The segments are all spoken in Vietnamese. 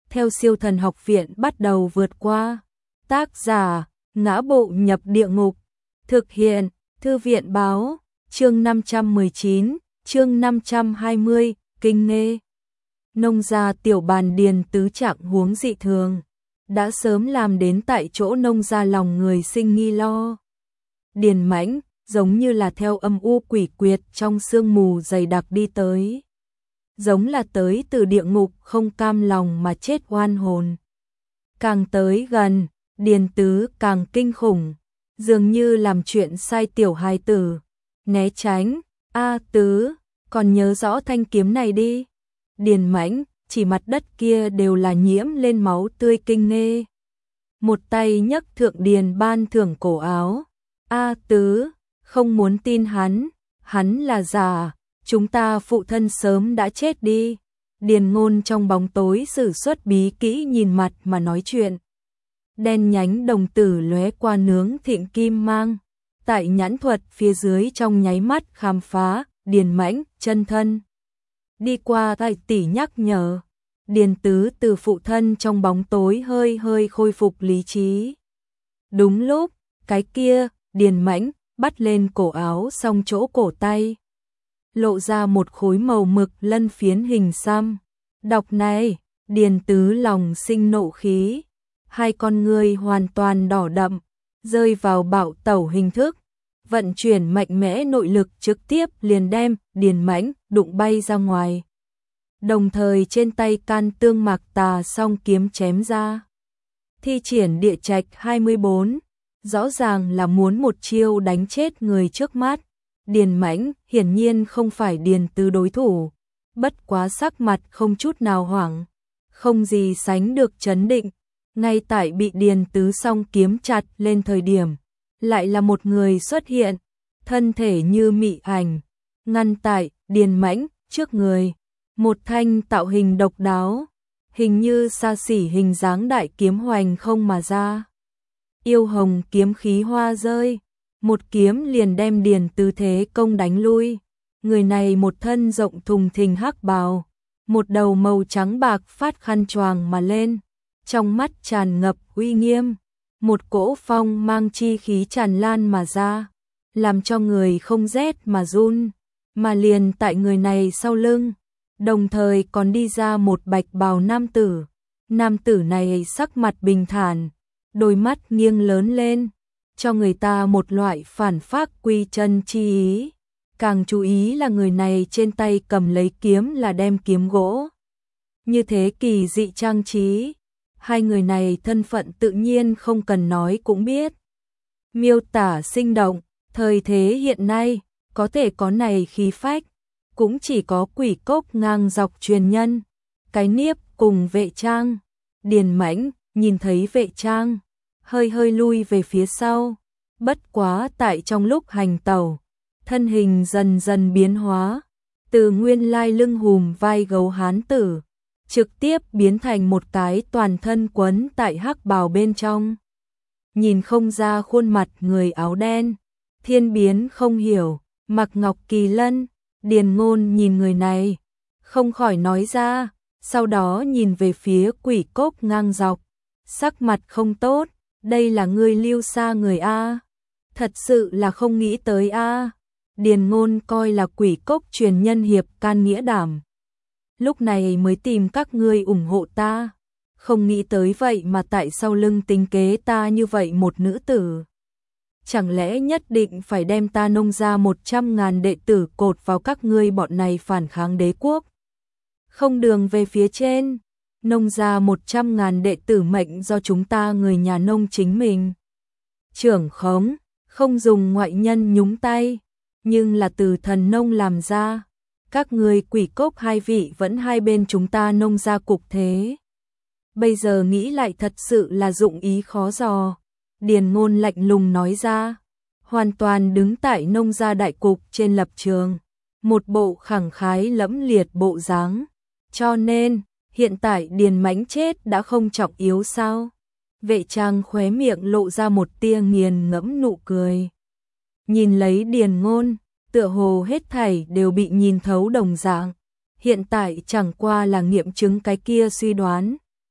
theo Siêu Thần Học Viện bắt đầu vượt qua. Tác giả: Ngã Bộ Nhập Địa Ngục. Thực hiện: Thư viện báo. Chương 519, chương 520, kinh nghê. Nông gia Tiểu Bàn Điền Tứ trạng huống dị thường, đã sớm làm đến tại chỗ nông gia lòng người sinh nghi lo. Điền Mãnh giống như là theo âm u quỷ quyệt trong sương mù dày đặc đi tới, giống là tới từ địa ngục không cam lòng mà chết oan hồn. Càng tới gần, Điền Tứ càng kinh khủng, dường như làm chuyện sai tiểu hài tử. Né tránh. A Tứ, còn nhớ rõ thanh kiếm này đi. Điền Mãnh chỉ mặt đất kia đều là nhiễm lên máu tươi kinh nghê. Một tay nhấc thượng điền ban thưởng cổ áo. A Tứ, không muốn tin hắn là giả, chúng ta phụ thân sớm đã chết đi. Điền Ngôn trong bóng tối sử xuất bí kỹ nhìn mặt mà nói chuyện. Đen nhánh đồng tử lóe qua nướng thịnh kim mang. Tại nhãn thuật phía dưới trong nháy mắt khám phá, Điền Mãnh chân thân. Đi qua tại tỷ nhắc nhở, Điền Tứ từ phụ thân trong bóng tối hơi khôi phục lý trí. Đúng lúc, cái kia, Điền Mãnh bắt lên cổ áo xong chỗ cổ tay, lộ ra một khối màu mực lân phiến hình xăm. Đọc này, Điền Tứ lòng sinh nộ khí, hai con ngươi hoàn toàn đỏ đậm, rơi vào bạo tẩu hình thức, vận chuyển mạnh mẽ nội lực trực tiếp liền đem Điền Mãnh đụng bay ra ngoài. Đồng thời trên tay can tương mạc tà song kiếm chém ra. Thi triển địa trạch 24, rõ ràng là muốn một chiêu đánh chết người trước mắt. Điền Mãnh hiển nhiên không phải Điền Tứ đối thủ, bất quá sắc mặt không chút nào hoảng, không gì sánh được trấn định. Ngay tại bị Điền Tứ song kiếm chặt lên thời điểm, lại là một người xuất hiện, thân thể như mị ảnh, ngăn tại Điền Mãnh trước người. Một thanh tạo hình độc đáo, hình như xa xỉ hình dáng đại kiếm hoành không mà ra. Yêu hồng kiếm khí hoa rơi, một kiếm liền đem Điền Tứ thế công đánh lui. Người này một thân rộng thùng thình hắc bào, một đầu màu trắng bạc phát khăn choàng mà lên, trong mắt tràn ngập uy nghiêm, một cỗ phong mang chi khí tràn lan mà ra, làm cho người không rét mà run. Mà liền tại người này sau lưng, đồng thời còn đi ra một bạch bào nam tử. Nam tử này sắc mặt bình thản, đôi mắt nghiêng lớn lên, cho người ta một loại phản phác quy chân chi ý. Càng chú ý là người này trên tay cầm lấy kiếm là đem kiếm gỗ. Như thế kỳ dị trang trí, hai người này thân phận tự nhiên không cần nói cũng biết. Miêu tả sinh động, thời thế hiện nay, có thể có này khí phách, cũng chỉ có Quỷ Cốc ngang dọc truyền nhân, cái Niếp cùng Vệ Trang. Điền Mãnh nhìn thấy Vệ Trang, hơi lui về phía sau, bất quá tại trong lúc hành tẩu, thân hình dần dần biến hóa, từ nguyên lai lưng hùm vai gấu hán tử, trực tiếp biến thành một cái toàn thân quấn tại hắc bào bên trong. Nhìn không ra khuôn mặt người áo đen, thiên biến không hiểu, Mạc Ngọc Kỳ Lân. Điền Ngôn nhìn người này, không khỏi nói ra, sau đó nhìn về phía Quỷ Cốc ngang dọc, sắc mặt không tốt, đây là ngươi Lưu Sa người a? Thật sự là không nghĩ tới a. Điền Ngôn coi là Quỷ Cốc truyền nhân hiệp can nghĩa đảm, lúc này mới tìm các ngươi ủng hộ ta, không nghĩ tới vậy mà tại sau lưng tính kế ta như vậy một nữ tử. Chẳng lẽ nhất định phải đem ta nông ra 100.000 đệ tử cột vào các ngươi bọn này phản kháng đế quốc? Không đường về phía trên, nông ra 100.000 đệ tử mệnh do chúng ta người nhà nông chính mình trưởng khống, không dùng ngoại nhân nhúng tay, nhưng là từ thần nông làm ra. Các ngươi Quỷ Cốc hai vị vẫn hai bên chúng ta nông ra cục thế. Bây giờ nghĩ lại thật sự là dụng ý khó dò. Điền Ngôn lạnh lùng nói ra, hoàn toàn đứng tại nông gia đại cục trên lập trường, một bộ khẳng khái lẫm liệt bộ dáng. Cho nên, hiện tại Điền Mãnh chết đã không trọng yếu sao? Vệ Trang khóe miệng lộ ra một tia nghiền ngẫm nụ cười. Nhìn lấy Điền Ngôn, tựa hồ hết thảy đều bị nhìn thấu đồng dạng. Hiện tại chẳng qua là nghiệm chứng cái kia suy đoán.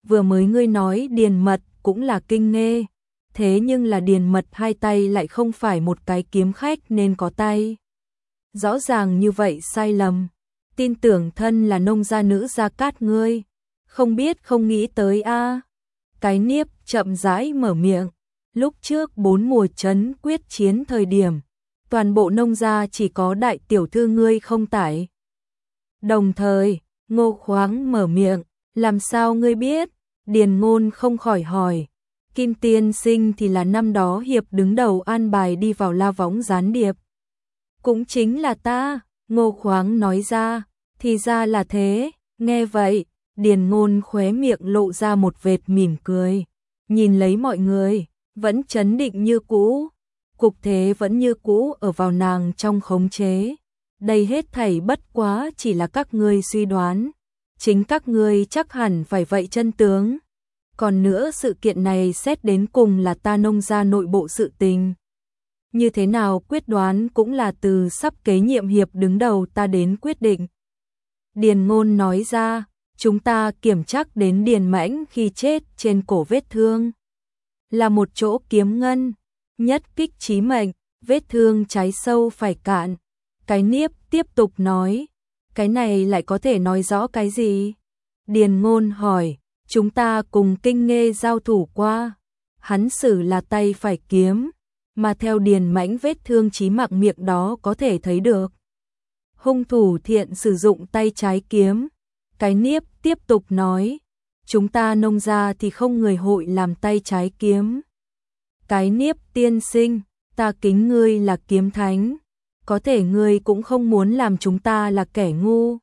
vừa mới ngươi nói Điền Mật cũng là kinh nghê, thế nhưng là Điền Mật hai tay lại không phải một cái kiếm khách nên có tay. Rõ ràng như vậy sai lầm, tin tưởng thân là nông gia nữ Gia Cát ngươi, không biết không nghĩ tới a. Cái Niếp chậm rãi mở miệng, lúc trước 4 mùa trấn quyết chiến thời điểm, toàn bộ nông gia chỉ có đại tiểu thư ngươi không tải. Đồng thời, Ngô Khoáng mở miệng, làm sao ngươi biết? Điền Ngôn không khỏi hỏi. Kim tiên sinh thì là năm đó hiệp đứng đầu an bài đi vào La Võng gián điệp. Cũng chính là ta, Ngô Khoáng nói ra, thì ra là thế, nghe vậy, Điền Ngôn khóe miệng lộ ra một vệt mỉm cười, nhìn lấy mọi người, vẫn chấn định như cũ, cục thế vẫn như cũ ở vào nàng trong khống chế. Đây hết thảy bất quá chỉ là các ngươi suy đoán, chính các ngươi chắc hẳn phải vậy chân tướng. Còn nữa sự kiện này xét đến cùng là ta nông gia nội bộ sự tình. Như thế nào quyết đoán cũng là từ sắp kế nhiệm hiệp đứng đầu ta đến quyết định. Điền Ngôn nói ra, chúng ta kiểm trắc đến Điền Mãnh khi chết trên cổ vết thương. Là một chỗ kiếm ngân, nhất kích chí mệnh, vết thương cháy sâu phải cạn. Cái Niếp tiếp tục nói, cái này lại có thể nói rõ cái gì? Điền Ngôn hỏi, chúng ta cùng kinh nghê giao thủ qua, hắn sử là tay phải kiếm, mà theo Điền Mãnh vết thương chí mạng miệng đó có thể thấy được. Hung thủ thiện sử dụng tay trái kiếm. Cái Niếp tiếp tục nói, chúng ta nông gia thì không người hội làm tay trái kiếm. Cái Niếp tiên sinh, ta kính ngươi là kiếm thánh, có thể ngươi cũng không muốn làm chúng ta là kẻ ngu.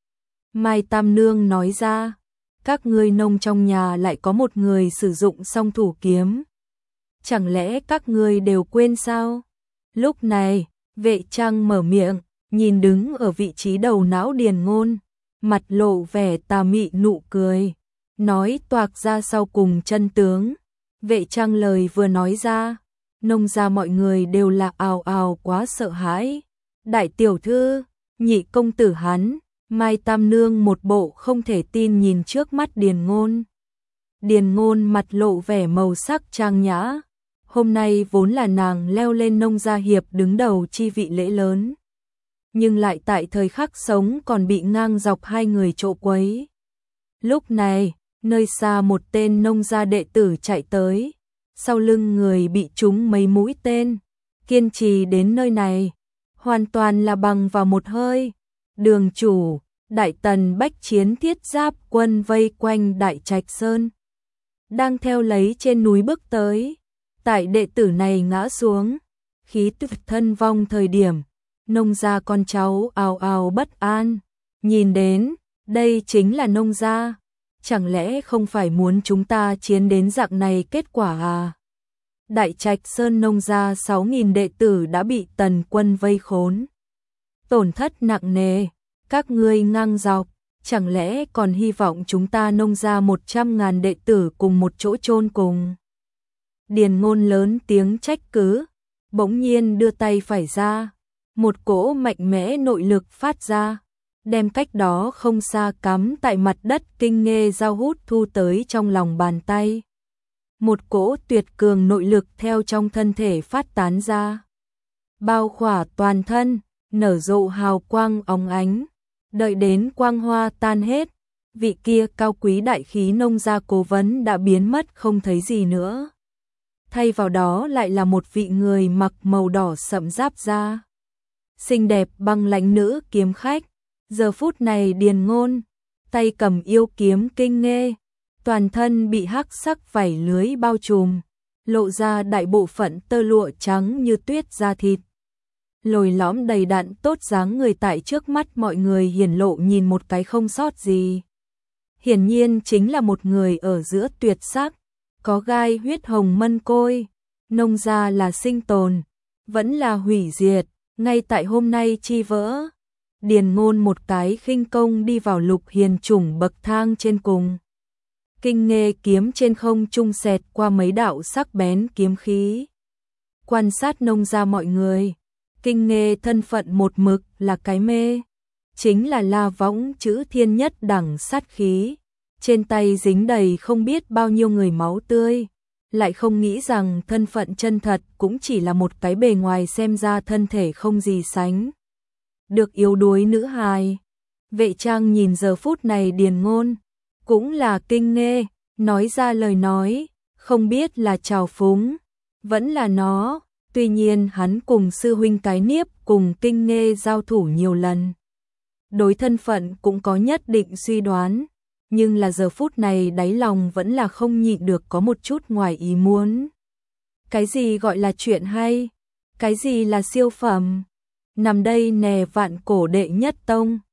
Mai Tam Nương nói ra, các ngươi nông trong nhà lại có một người sử dụng song thủ kiếm. Chẳng lẽ các ngươi đều quên sao? Lúc này, Vệ Trăng mở miệng, nhìn đứng ở vị trí đầu não Điền Ngôn, mặt lộ vẻ tà mị nụ cười, nói toạc ra sau cùng chân tướng. Vệ Trăng lời vừa nói ra, nông gia mọi người đều là ào ào quá sợ hãi. Đại tiểu thư, nhị công tử hắn, Mai Tam Nương một bộ không thể tin nhìn trước mắt Điền Ngôn. Điền Ngôn mặt lộ vẻ màu sắc trang nhã. Hôm nay vốn là nàng leo lên nông gia hiệp đứng đầu chi vị lễ lớn, nhưng lại tại thời khắc sống còn bị ngang dọc hai người trộ quấy. Lúc này, nơi xa một tên nông gia đệ tử chạy tới, sau lưng người bị trúng mấy mũi tên, kiên trì đến nơi này, hoàn toàn là bằng vào một hơi. Đường chủ, Đại Tần bách chiến thiết giáp quân vây quanh Đại Trạch Sơn, đang theo lấy trên núi bước tới. Tại đệ tử này ngã xuống, khí tức thân vong thời điểm, nông gia con cháu ào ào bất an, nhìn đến, đây chính là nông gia, chẳng lẽ không phải muốn chúng ta chiến đến dạng này kết quả à? Đại Trạch Sơn nông gia 6.000 đệ tử đã bị Tần quân vây khốn, tổn thất nặng nề, các ngươi ngang dọc, chẳng lẽ còn hy vọng chúng ta nông gia 100.000 đệ tử cùng một chỗ chôn cùng? Điền Ngôn lớn tiếng trách cứ, bỗng nhiên đưa tay phải ra, một cỗ mạnh mẽ nội lực phát ra, đem cách đó không xa cắm tại mặt đất kinh nghê dao hút thu tới trong lòng bàn tay. Một cỗ tuyệt cường nội lực theo trong thân thể phát tán ra, bao khỏa toàn thân, nở rộ hào quang óng ánh. Đợi đến quang hoa tan hết, vị kia cao quý đại khí nông gia cố vấn đã biến mất không thấy gì nữa. Thay vào đó lại là một vị người mặc màu đỏ sẫm giáp da, xinh đẹp băng lãnh nữ kiếm khách. Giờ phút này Điền Ngôn, tay cầm yêu kiếm kinh nghê, toàn thân bị hắc sắc vảy lưới bao trùm, lộ ra đại bộ phận tơ lụa trắng như tuyết da thịt. Lồi lõm đầy đặn tốt dáng người tại trước mắt mọi người hiển lộ nhìn một cái không sót gì. Hiển nhiên chính là một người ở giữa tuyệt sắc, có gai huyết hồng mân côi. Nông gia là sinh tồn, vẫn là hủy diệt, ngay tại hôm nay chi vỡ. Điền Ngôn một cái khinh công đi vào Lục Hiền chủng bậc thang trên cùng. Kinh nghê kiếm trên không trung xẹt qua mấy đạo sắc bén kiếm khí. Quan sát nông gia mọi người, kinh nghê thân phận một mực là cái mê, chính là La Võng chữ thiên nhất đẳng sát khí, trên tay dính đầy không biết bao nhiêu người máu tươi, lại không nghĩ rằng thân phận chân thật cũng chỉ là một cái bề ngoài xem ra thân thể không gì sánh được yếu đuối nữ hài. Vệ Trang nhìn giờ phút này Điền Ngôn, cũng là kinh nghê, nói ra lời nói, không biết là trào phúng, vẫn là nó, tuy nhiên hắn cùng sư huynh cái niếp cùng kinh nghê giao thủ nhiều lần. Đối thân phận cũng có nhất định suy đoán, nhưng là giờ phút này đáy lòng vẫn là không nhịn được có một chút ngoài ý muốn. Cái gì gọi là chuyện hay? Cái gì là siêu phẩm? Nằm đây nè vạn cổ đệ nhất tông.